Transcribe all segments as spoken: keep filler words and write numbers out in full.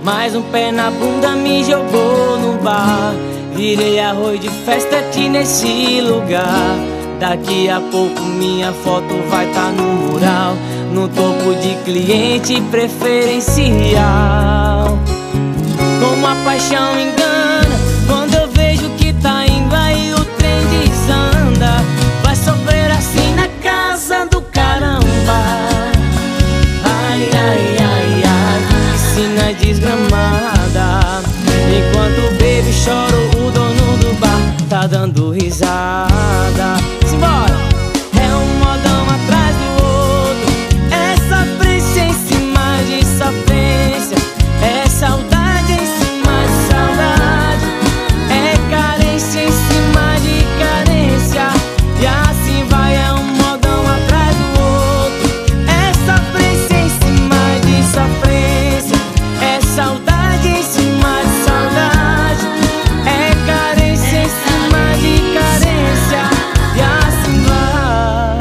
mais um pé na bunda me jogou no bar. Virei arroz de festa aqui nesse lugar. Daqui a pouco minha foto vai tá no mural, no topo de cliente preferencial. Como a paixão engana, quando eu vejo que tá indo aí o trem desanda. Vai sofrer assim na casa do caramba. Ai, ai, ai, ai, piscina desgramada. Enquanto bebo e choro, o dono do bar tá dando risada. Simbora! É um modão atrás do outro, é sofrência em cima de sofrência, é saudade em cima de saudade, é carência em cima de carência. E assim vai, é um modão atrás do outro, é sofrência em cima de sofrência, é saudade em cima de saudade, é carência em cima de carência. E assim vai.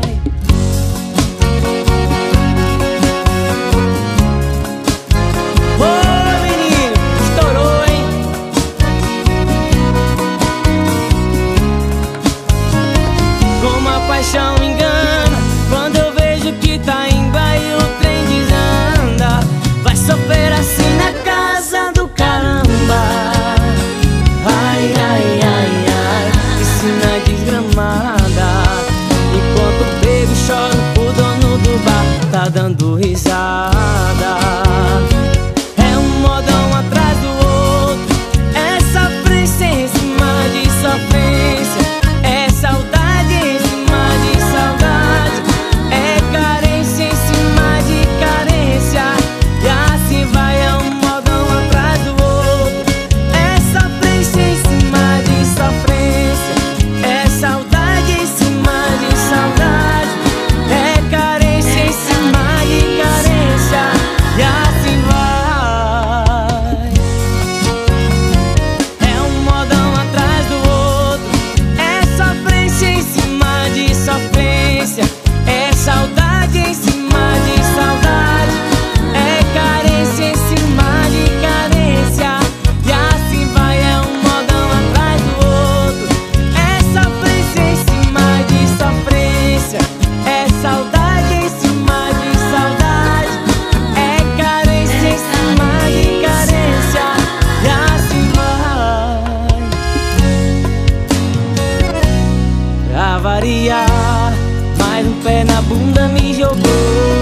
Ô menino, estourou, hein? Como a paixão engana, quando eu vejo que tá indo aí o trem desanda. Vai sofrer assim na casa do caramba. Ai, ai, ai, ai, piscina desgramada. Enquanto bebo e choro, o dono do bar tá dando risada. É um modão atrás do outro, é sofrência em cima de sofrência, é saudade em cima de saudade, é carência em cima de carência. E assim vai, é um modão atrás do outro, é sofrência em cima de sofrência, é saudade em cima de saudade, é carência em cima de carência. E assim vai. É um modão atrás do outro, é sofrência em cima de sofrência, é saudade em cima de saudade, é carência em cima de carência. E assim vai, é um modão atrás do outro, é sofrência em cima de sofrência, é saudade em cima de saudade, é carência em cima de carência. E assim vai. Pra variar, mais um pé na bunda me jogou